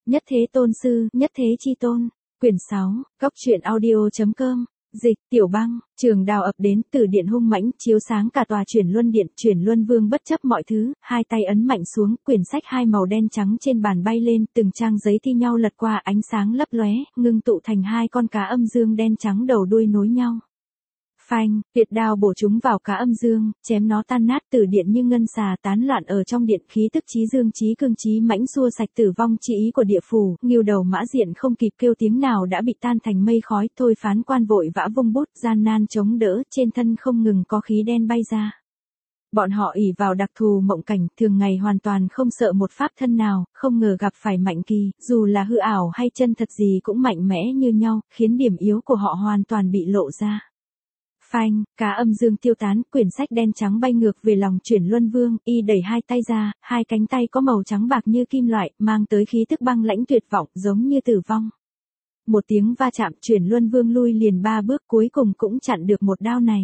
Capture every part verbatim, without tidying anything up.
Nhất Thế Tôn Sư, Nhất Thế Chi Tôn. Quyển sáu, Góc truyện audio.com. Dịch, Tiểu Băng, trường đào ập đến, từ điện hung mãnh, chiếu sáng cả tòa Chuyển Luân Điện. Chuyển Luân Vương bất chấp mọi thứ, hai tay ấn mạnh xuống, quyển sách hai màu đen trắng trên bàn bay lên, từng trang giấy thi nhau lật qua, ánh sáng lấp lóe, ngưng tụ thành hai con cá âm dương đen trắng đầu đuôi nối nhau. Phanh, tuyệt đao bổ chúng vào cá âm dương, chém nó tan nát, tử điện như ngân xà tán loạn ở trong điện, khí tức chí dương chí cương chí mãnh xua sạch tử vong chi ý của địa phủ. Ngưu Đầu Mã Diện không kịp kêu tiếng nào đã bị tan thành mây khói. Thôi Phán Quan vội vã vung bút, gian nan chống đỡ, trên thân không ngừng có khí đen bay ra. Bọn họ ỷ vào đặc thù mộng cảnh, thường ngày hoàn toàn không sợ một pháp thân nào, không ngờ gặp phải Mạnh Kỳ, dù là hư ảo hay chân thật gì cũng mạnh mẽ như nhau, khiến điểm yếu của họ hoàn toàn bị lộ ra. Phanh, cá âm dương tiêu tán, quyển sách đen trắng bay ngược về lòng Chuyển Luân Vương, y đẩy hai tay ra, hai cánh tay có màu trắng bạc như kim loại, mang tới khí tức băng lãnh tuyệt vọng, giống như tử vong. Một tiếng va chạm, Chuyển Luân Vương lui liền ba bước, cuối cùng cũng chặn được một đao này.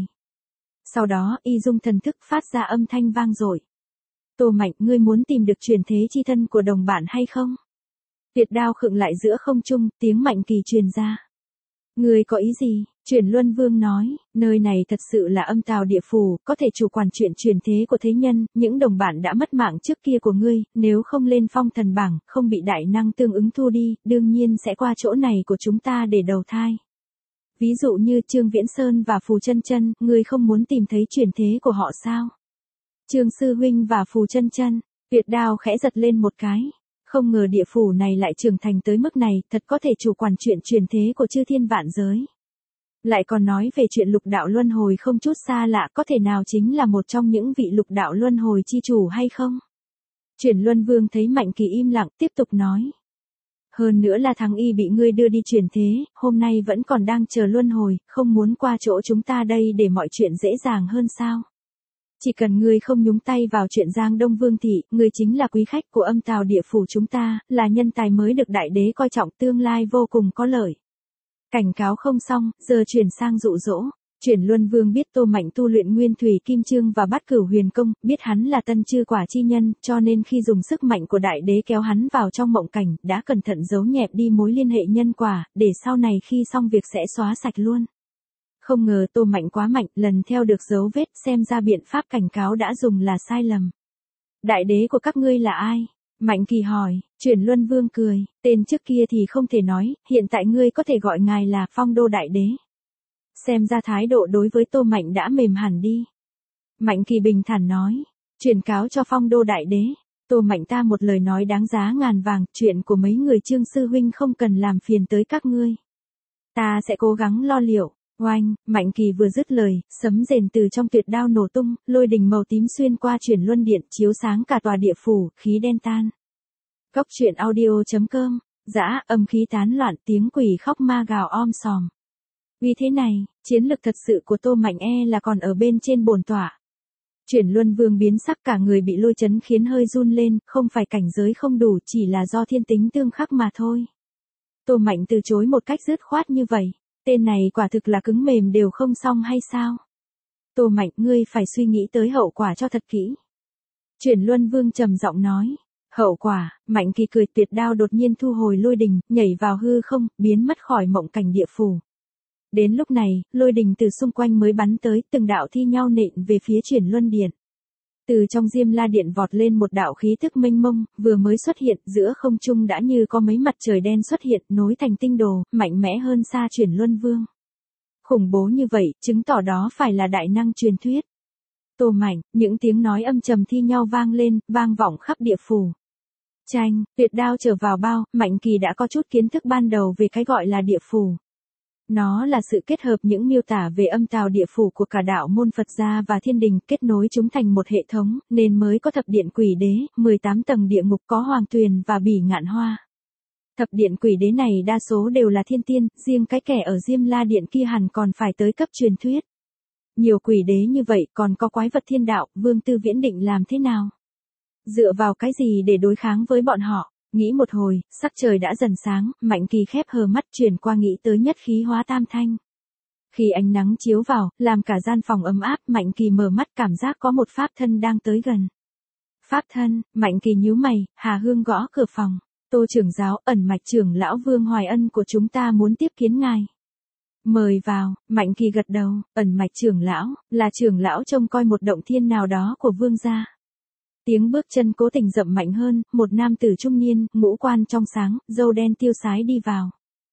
Sau đó, y dung thần thức phát ra âm thanh vang dội. Tô Mạnh, ngươi muốn tìm được chuyển thế chi thân của đồng bạn hay không? Tuyệt đao khựng lại giữa không trung, tiếng Mạnh Kỳ truyền ra. Ngươi có ý gì? Chuyển Luân Vương nói, nơi này thật sự là âm tào địa phủ, có thể chủ quản chuyện chuyển thế của thế nhân, những đồng bạn đã mất mạng trước kia của ngươi, nếu không lên phong thần bảng, không bị đại năng tương ứng thu đi, đương nhiên sẽ qua chỗ này của chúng ta để đầu thai. Ví dụ như Trương Viễn Sơn và Phù Chân Chân, ngươi không muốn tìm thấy chuyển thế của họ sao? Trương Sư Huynh và Phù Chân Chân, tuyệt đao khẽ giật lên một cái. Không ngờ địa phủ này lại trưởng thành tới mức này, thật có thể chủ quản chuyện chuyển thế của chư thiên vạn giới. Lại còn nói về chuyện lục đạo luân hồi không chút xa lạ, có thể nào chính là một trong những vị lục đạo luân hồi chi chủ hay không? Chuyển Luân Vương thấy Mạnh Kỳ im lặng, tiếp tục nói. Hơn nữa là thằng y bị ngươi đưa đi chuyển thế, hôm nay vẫn còn đang chờ luân hồi, không muốn qua chỗ chúng ta đây để mọi chuyện dễ dàng hơn sao? Chỉ cần ngươi không nhúng tay vào chuyện Giang Đông Vương thị, ngươi chính là quý khách của âm tào địa phủ chúng ta, là nhân tài mới được đại đế coi trọng, tương lai vô cùng có lợi. Cảnh cáo không xong, giờ chuyển sang dụ dỗ. Chuyển Luân Vương biết Tô Mạnh tu luyện Nguyên Thủy Kim Chương và Bát Cửu Huyền Công, biết hắn là tân chư quả chi nhân, cho nên khi dùng sức mạnh của đại đế kéo hắn vào trong mộng cảnh, đã cẩn thận giấu nhẹm đi mối liên hệ nhân quả, để sau này khi xong việc sẽ xóa sạch luôn. Không ngờ Tô Mạnh quá mạnh, lần theo được dấu vết, xem ra biện pháp cảnh cáo đã dùng là sai lầm. Đại đế của các ngươi là ai? Mạnh Kỳ hỏi. Chuyển Luân Vương cười, tên trước kia thì không thể nói, hiện tại ngươi có thể gọi ngài là Phong Đô Đại Đế. Xem ra thái độ đối với Tô Mạnh đã mềm hẳn đi. Mạnh Kỳ bình thản nói, truyền cáo cho Phong Đô Đại Đế. Tô Mạnh ta một lời nói đáng giá ngàn vàng, chuyện của mấy người Trương Sư Huynh không cần làm phiền tới các ngươi. Ta sẽ cố gắng lo liệu. Oanh, Mạnh Kỳ vừa dứt lời, sấm rền từ trong tuyệt đao nổ tung, lôi đình màu tím xuyên qua Chuyển Luân Điện, chiếu sáng cả tòa địa phủ, khí đen tan. Góc truyện audio.com, dã, âm khí tán loạn, tiếng quỷ khóc ma gào om sòm. Vì thế này, chiến lực thật sự của Tô Mạnh e là còn ở bên trên bổn tọa. Chuyển Luân Vương biến sắc, cả người bị lôi chấn khiến hơi run lên, không phải cảnh giới không đủ, chỉ là do thiên tính tương khắc mà thôi. Tô Mạnh từ chối một cách dứt khoát như vậy. Tên này quả thực là cứng mềm đều không xong hay sao? Tô Mạnh, ngươi phải suy nghĩ tới hậu quả cho thật kỹ. Chuyển Luân Vương trầm giọng nói. Hậu quả? Mạnh Kỳ cười, tuyệt đao đột nhiên thu hồi lôi đình, nhảy vào hư không, biến mất khỏi mộng cảnh địa phủ. Đến lúc này, lôi đình từ xung quanh mới bắn tới, từng đạo thi nhau nện về phía Chuyển Luân Điện. Từ trong Diêm La Điện vọt lên một đạo khí tức mênh mông, vừa mới xuất hiện, giữa không trung đã như có mấy mặt trời đen xuất hiện, nối thành tinh đồ, mạnh mẽ hơn xa Chuyển Luân Vương. Khủng bố như vậy, chứng tỏ đó phải là đại năng truyền thuyết. Tô Mạnh, những tiếng nói âm trầm thi nhau vang lên, vang vọng khắp địa phủ. Chanh, tuyệt đao trở vào bao, Mạnh Kỳ đã có chút kiến thức ban đầu về cái gọi là địa phủ. Nó là sự kết hợp những miêu tả về âm tào địa phủ của cả đạo môn Phật gia và thiên đình, kết nối chúng thành một hệ thống, nên mới có thập điện quỷ đế, mười tám tầng địa ngục, có hoàng tuyền và bỉ ngạn hoa. Thập điện quỷ đế này đa số đều là thiên tiên, riêng cái kẻ ở Diêm La Điện kia hẳn còn phải tới cấp truyền thuyết. Nhiều quỷ đế như vậy, còn có quái vật thiên đạo, Vương Tư Viễn định làm thế nào? Dựa vào cái gì để đối kháng với bọn họ? Nghĩ một hồi, sắc trời đã dần sáng, Mạnh Kỳ khép hờ mắt, chuyển qua nghĩ tới nhất khí hóa tam thanh. Khi ánh nắng chiếu vào, làm cả gian phòng ấm áp, Mạnh Kỳ mở mắt, cảm giác có một pháp thân đang tới gần. Pháp thân? Mạnh Kỳ nhíu mày, Hà Hương gõ cửa phòng. Tô trưởng giáo, ẩn mạch trưởng lão Vương Hoài Ân của chúng ta muốn tiếp kiến ngài. Mời vào. Mạnh Kỳ gật đầu, ẩn mạch trưởng lão, là trưởng lão trông coi một động thiên nào đó của Vương gia. Tiếng bước chân cố tình rậm mạnh hơn, một nam tử trung niên, ngũ quan trong sáng, râu đen tiêu sái đi vào.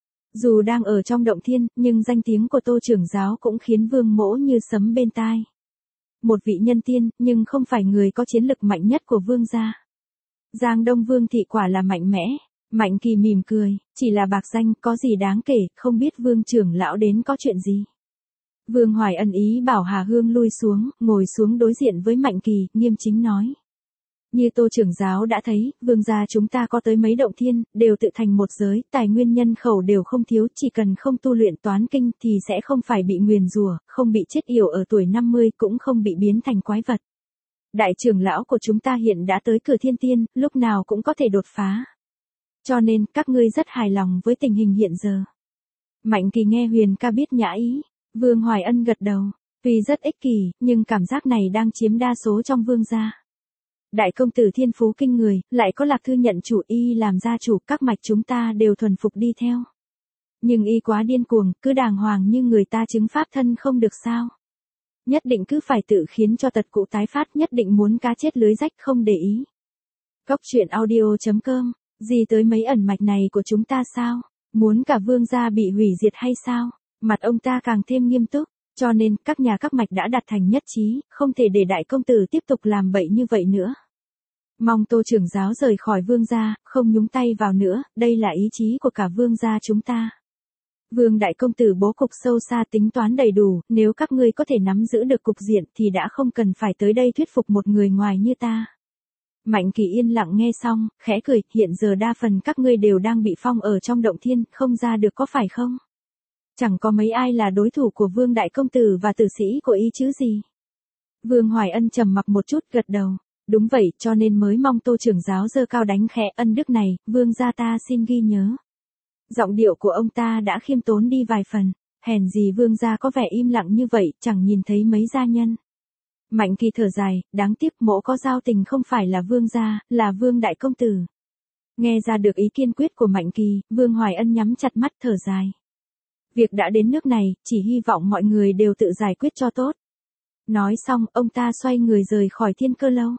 Dù đang ở trong động thiên, nhưng danh tiếng của Tô trưởng giáo cũng khiến Vương Mỗ như sấm bên tai. Một vị nhân tiên, nhưng không phải người có chiến lực mạnh nhất của Vương gia. Giang Đông Vương thị quả là mạnh mẽ. Mạnh Kỳ mỉm cười, chỉ là bạc danh, có gì đáng kể, không biết Vương trưởng lão đến có chuyện gì. Vương Hoài Ân ý bảo Hà Hương lui xuống, ngồi xuống đối diện với Mạnh Kỳ, nghiêm chính nói. Như Tô trưởng giáo đã thấy, Vương gia chúng ta có tới mấy động thiên, đều tự thành một giới, tài nguyên nhân khẩu đều không thiếu, chỉ cần không tu luyện toán kinh thì sẽ không phải bị nguyền rủa, không bị chết yểu ở tuổi năm mươi, cũng không bị biến thành quái vật. Đại trưởng lão của chúng ta hiện đã tới cửa thiên tiên, lúc nào cũng có thể đột phá. Cho nên, các ngươi rất hài lòng với tình hình hiện giờ. Mạnh Kỳ nghe Huyền ca biết nhã ý. Vương Hoài Ân gật đầu. Tuy rất ích kỷ, nhưng cảm giác này đang chiếm đa số trong vương gia. Đại công tử thiên phú kinh người, lại có Lạc Thư nhận chủ y làm gia chủ, các mạch chúng ta đều thuần phục đi theo. Nhưng y quá điên cuồng, cứ đàng hoàng như người ta chứng pháp thân không được sao. Nhất định cứ phải tự khiến cho tật cụ tái phát, nhất định muốn cá chết lưới rách không để ý. Cốc truyện audio chấm com. Gì tới mấy ẩn mạch này của chúng ta sao? Muốn cả vương gia bị hủy diệt hay sao? Mặt ông ta càng thêm nghiêm túc, cho nên các nhà các mạch đã đạt thành nhất trí, không thể để đại công tử tiếp tục làm bậy như vậy nữa. Mong Tô trưởng giáo rời khỏi vương gia, không nhúng tay vào nữa, đây là ý chí của cả vương gia chúng ta. Vương đại công tử bố cục sâu xa tính toán đầy đủ, nếu các ngươi có thể nắm giữ được cục diện thì đã không cần phải tới đây thuyết phục một người ngoài như ta. Mạnh Kỳ yên lặng nghe xong, khẽ cười, hiện giờ đa phần các ngươi đều đang bị phong ở trong động thiên, không ra được có phải không? Chẳng có mấy ai là đối thủ của Vương đại công tử và tử sĩ của y chứ gì. Vương Hoài Ân trầm mặc một chút gật đầu, đúng vậy, cho nên mới mong Tô trưởng giáo giơ cao đánh khẽ, ân đức này, Vương gia ta xin ghi nhớ. Giọng điệu của ông ta đã khiêm tốn đi vài phần, hèn gì Vương gia có vẻ im lặng như vậy, chẳng nhìn thấy mấy gia nhân. Mạnh Kỳ thở dài, đáng tiếc mỗ có giao tình không phải là Vương gia, là Vương đại công tử. Nghe ra được ý kiên quyết của Mạnh Kỳ, Vương Hoài Ân nhắm chặt mắt thở dài. Việc đã đến nước này, chỉ hy vọng mọi người đều tự giải quyết cho tốt. Nói xong, ông ta xoay người rời khỏi Thiên Cơ lâu.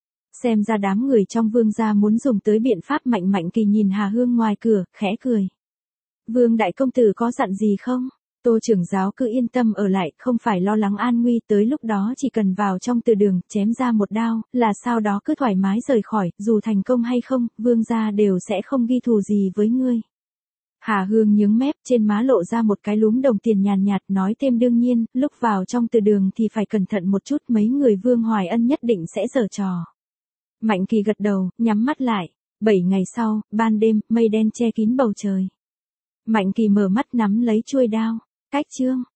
Xem ra đám người trong Vương gia muốn dùng tới biện pháp mạnh. Mạnh Kỳ nhìn Hà Hương ngoài cửa, khẽ cười. Vương đại công tử có dặn gì không? Tô trưởng giáo cứ yên tâm ở lại, không phải lo lắng an nguy, tới lúc đó chỉ cần vào trong từ đường, chém ra một đao, là sau đó cứ thoải mái rời khỏi, dù thành công hay không, Vương gia đều sẽ không ghi thù gì với ngươi. Hà Hương nhướng mép, trên má lộ ra một cái lúm đồng tiền nhàn nhạt, nói thêm đương nhiên, lúc vào trong từ đường thì phải cẩn thận một chút, mấy người Vương Hoài Ân nhất định sẽ giở trò. Mạnh Kỳ gật đầu, nhắm mắt lại. Bảy ngày sau, ban đêm, mây đen che kín bầu trời. Mạnh Kỳ mở mắt nắm lấy chuôi đao. Cách chương.